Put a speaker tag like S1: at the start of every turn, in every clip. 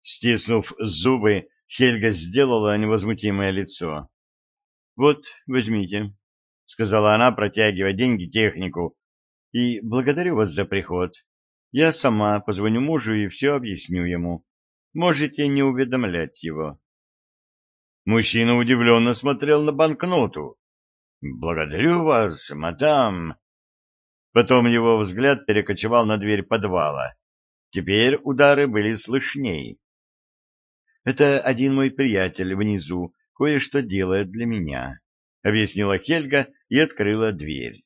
S1: Стиснув зубы, Хельга сделала невозмутимое лицо. — Вот, возьмите, — сказала она, протягивая деньги технику, — и благодарю вас за приход. Я сама позвоню мужу и все объясню ему. Можете не уведомлять его. Мужчина удивленно смотрел на банкноту. — Благодарю вас, мадам. Потом его взгляд перекочевал на дверь подвала. Теперь удары были слышней. — Это один мой приятель внизу кое-что делает для меня, — объяснила Хельга и открыла дверь.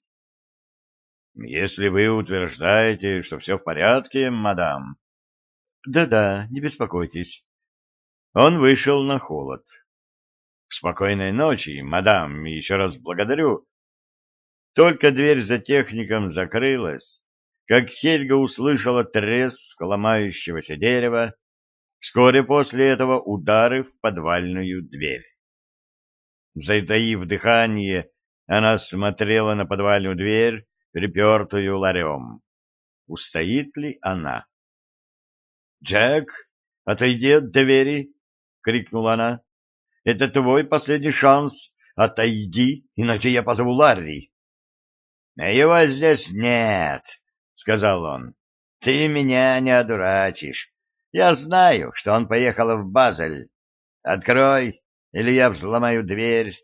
S1: — Если вы утверждаете, что все в порядке, мадам. Да — Да-да, не беспокойтесь. Он вышел на холод. — Спокойной ночи, мадам, и еще раз благодарю. Только дверь за техником закрылась, как Хельга услышала треск ломающегося дерева, вскоре после этого удары в подвальную дверь. Затаив дыхание, она смотрела на подвальную дверь, припертую ларем. Устоит ли она? — Джек, отойди от двери! — крикнула она. — Это твой последний шанс. Отойди, иначе я позову Ларри. — Его здесь нет, — сказал он. — Ты меня не одурачишь. Я знаю, что он поехал в Базель. Открой, или я взломаю дверь.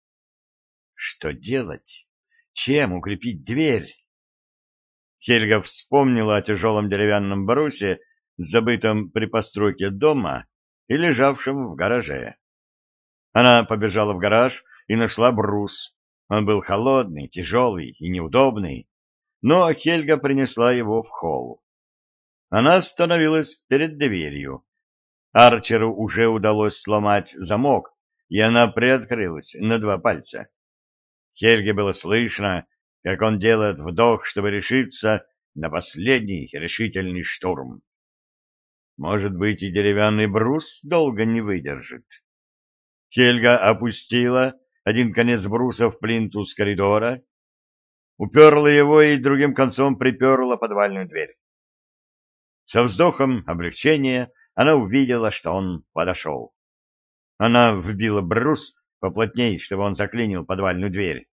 S1: Что делать? Чем укрепить дверь? Хельга вспомнила о тяжелом деревянном брусе, забытом при постройке дома и лежавшем в гараже. Она побежала в гараж и нашла брус. Он был холодный, тяжелый и неудобный, но Хельга принесла его в холл. Она остановилась перед дверью. Арчеру уже удалось сломать замок, и она приоткрылась на 2 пальца. Хельге было слышно, как он делает вдох, чтобы решиться на последний решительный штурм. Может быть, и деревянный брус долго не выдержит. Хельга опустила один конец бруса в плинтус коридора, уперла его и другим концом приперла подвальную дверь. Со вздохом облегчения она увидела, что он подошел. Она вбила брус поплотней, чтобы он заклинил подвальную дверь.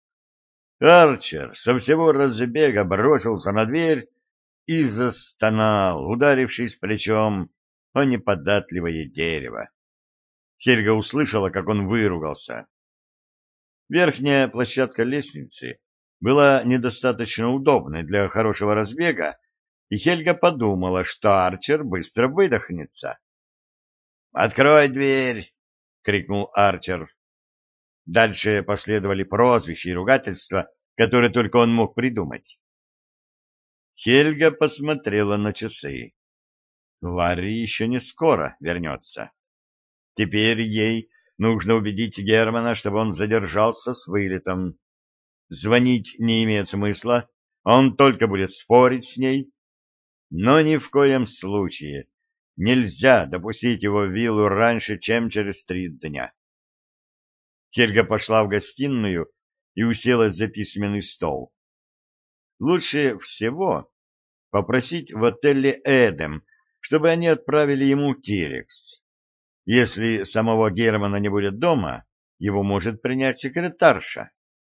S1: Арчер со всего разбега бросился на дверь и застонал, ударившись плечом о неподатливое дерево. Хельга услышала, как он выругался. Верхняя площадка лестницы была недостаточно удобной для хорошего разбега, и Хельга подумала, что Арчер быстро выдохнется. «Открой дверь!» — крикнул Арчер. Дальше последовали прозвища и ругательства, которые только он мог придумать. Хельга посмотрела на часы. Ларри еще не скоро вернется. Теперь ей нужно убедить Германа, чтобы он задержался с вылетом. Звонить не имеет смысла, он только будет спорить с ней. Но ни в коем случае нельзя допустить его в виллу раньше, чем через 3 дня. Хельга пошла в гостиную и уселась за письменный стол. Лучше всего попросить в отеле «Эдем», чтобы они отправили ему телекс. Если самого Германа не будет дома, его может принять секретарша.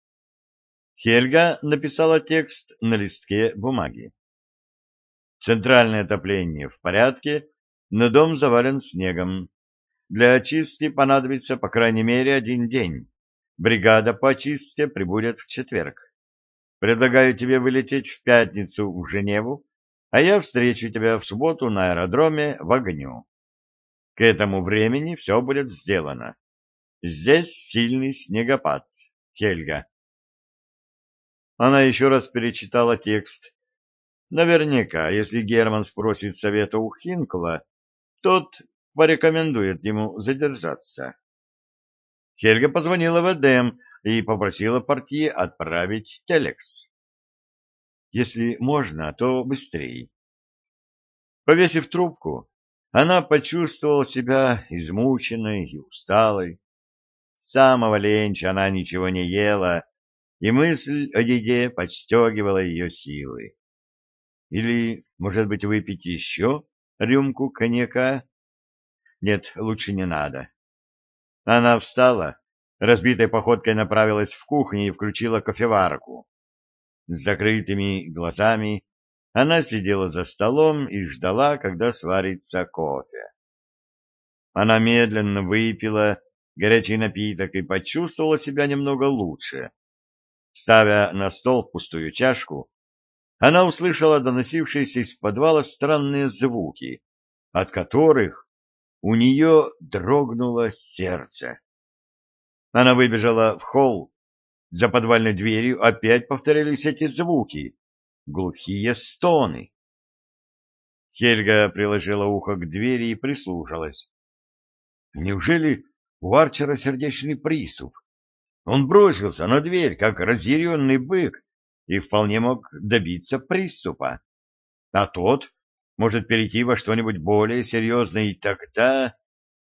S1: Хельга написала текст на листке бумаги. Центральное отопление в порядке, но дом завален снегом. Для очистки понадобится по крайней мере 1 день. Бригада по очистке прибудет в четверг. Предлагаю тебе вылететь в пятницу в Женеву, а я встречу тебя в субботу на аэродроме в Огню. К этому времени все будет сделано. Здесь сильный снегопад, Хельга. Она еще раз перечитала текст. Наверняка, если Герман спросит совета у Хинкла, тот порекомендует ему задержаться. Хельга позвонила в Эдем и попросила портье отправить телекс. Если можно, то быстрее. Повесив трубку, она почувствовала себя измученной и усталой. С самого ленча она ничего не ела, и мысль о еде подстегивала ее силы. Или, может быть, выпить еще рюмку коньяка? Нет, лучше не надо. Она встала, разбитой походкой направилась в кухню и включила кофеварку. С закрытыми глазами она сидела за столом и ждала, когда сварится кофе. Она медленно выпила горячий напиток и почувствовала себя немного лучше. Ставя на стол пустую чашку, она услышала доносившиеся из подвала странные звуки, от которых у нее дрогнуло сердце. Она выбежала в холл. За подвальной дверью опять повторились эти звуки, глухие стоны. Хельга приложила ухо к двери и прислушалась. Неужели у Арчера сердечный приступ? Он бросился на дверь, как разъяренный бык, и вполне мог добиться приступа. А тот может перейти во что-нибудь более серьезное, и тогда...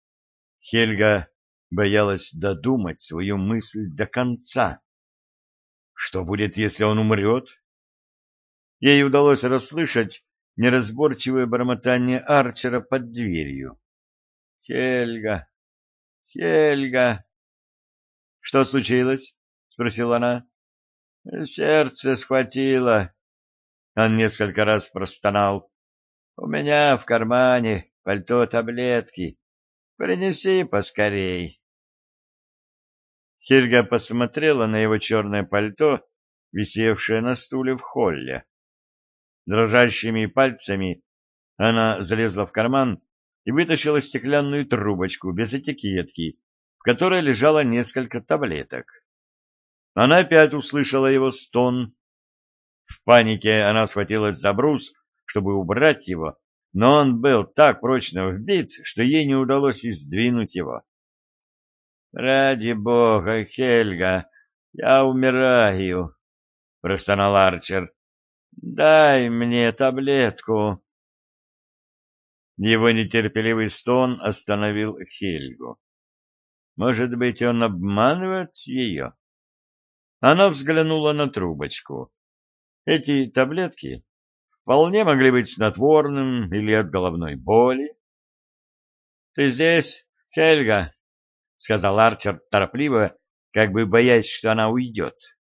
S1: Хельга боялась додумать свою мысль до конца. Что будет, если он умрет? Ей удалось расслышать неразборчивое бормотание Арчера под дверью. «Хельга! Хельга!» «Что случилось?» — спросила она. «Сердце схватило». Он несколько раз простонал. «У меня в кармане пальто таблетки. Принеси поскорей». Хельга посмотрела на его черное пальто, висевшее на стуле в холле. Дрожащими пальцами она залезла в карман и вытащила стеклянную трубочку без этикетки, в которой лежало несколько таблеток. Она опять услышала его стон. В панике она схватилась за брус, чтобы убрать его, но он был так прочно вбит, что ей не удалось и сдвинуть его. — Ради бога, Хельга, я умираю, — простонал Арчер. — Дай мне таблетку. Его нетерпеливый стон остановил Хельгу. Может быть, он обманывает ее? Она взглянула на трубочку. Эти таблетки вполне могли быть снотворным или от головной боли. — Ты здесь, Хельга? — сказал Арчер торопливо, как бы боясь, что она уйдет.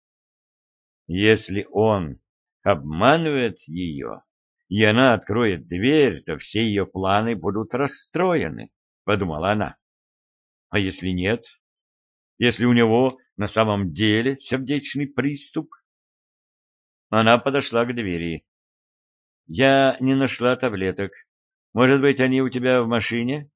S1: Если он обманывает ее, и она откроет дверь, то все ее планы будут расстроены, — подумала она. А если нет? Если у него на самом деле сердечный приступ? Она подошла к двери. — Я не нашла таблеток. Может быть, они у тебя в машине?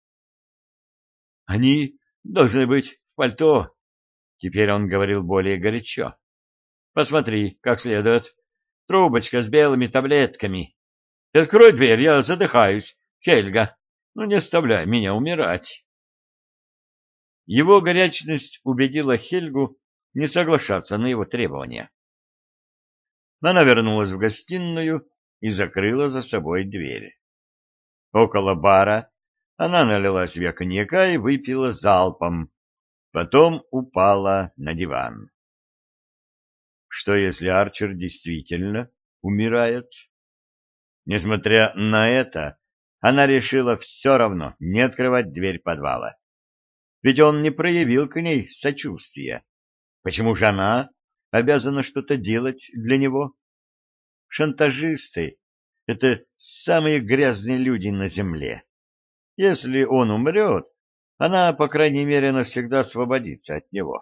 S1: — Они должны быть в пальто. Теперь он говорил более горячо. — Посмотри, как следует. Трубочка с белыми таблетками. Открой дверь, я задыхаюсь. Хельга, ну не оставляй меня умирать. Его горячность убедила Хельгу не соглашаться на его требования. Она вернулась в гостиную и закрыла за собой дверь. Около бара она налила себе коньяка и выпила залпом, потом упала на диван. Что, если Арчер действительно умирает? Несмотря на это, она решила все равно не открывать дверь подвала. Ведь он не проявил к ней сочувствия. Почему же она обязана что-то делать для него? Шантажисты — это самые грязные люди на земле. Если он умрет, она, по крайней мере, навсегда освободится от него.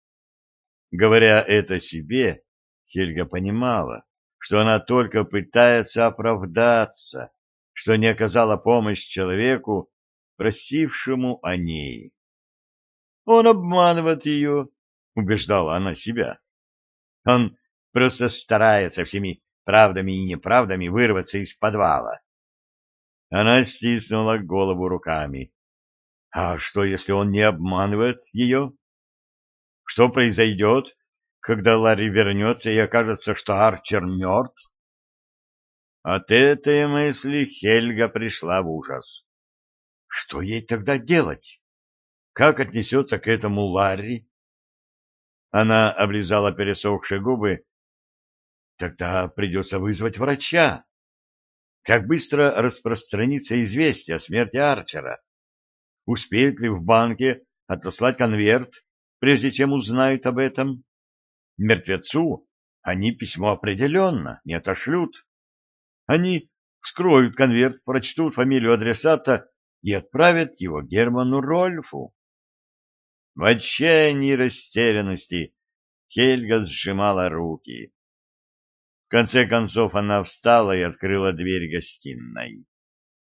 S1: Говоря это себе, Хельга понимала, что она только пытается оправдаться, что не оказала помощь человеку, просившему о ней. Он обманывает ее, убеждала она себя. Он просто старается всеми правдами и неправдами вырваться из подвала. Она стиснула голову руками. А что, если он не обманывает ее? Что произойдет, когда Ларри вернется и окажется, что Арчер мертв? От этой мысли Хельга пришла в ужас. Что ей тогда делать? Как отнесется к этому Ларри? Она облизала пересохшие губы. Тогда придется вызвать врача. Как быстро распространится известие о смерти Арчера? успеют ли в банке отослать конверт, прежде чем узнают об этом. Мертвецу они письмо определенно не отошлют. Они вскроют конверт, прочтут фамилию адресата и отправят его Герману Рольфу. В отчаянии и растерянности Хельга сжимала руки. В конце концов она встала и открыла дверь гостиной.